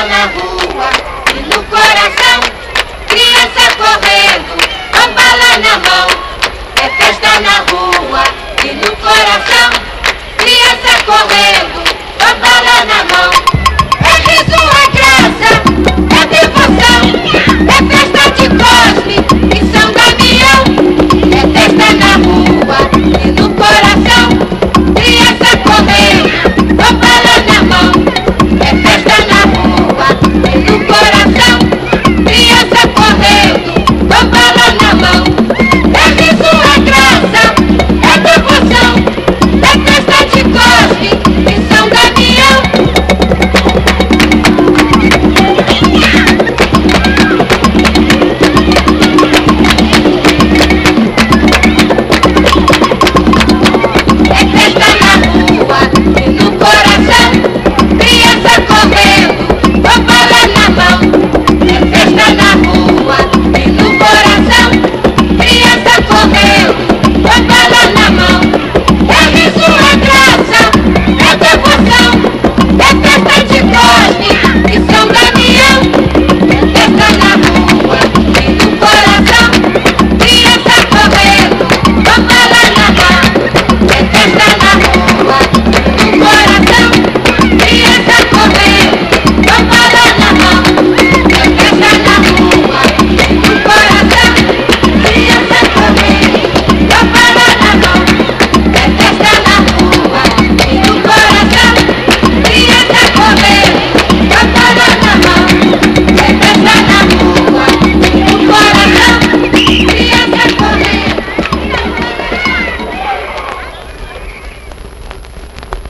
na rua e no coração. Criança correndo, com bala na mão. É festa na rua e no coração. Criança correndo, com bala na mão. É riso, é